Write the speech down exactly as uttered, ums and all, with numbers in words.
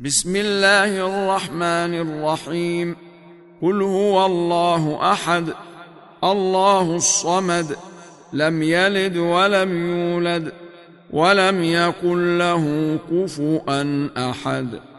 بسم الله الرحمن الرحيم. قل هو الله أحد الله الصمد لم يلد ولم يولد ولم يكن له كفوا أحد.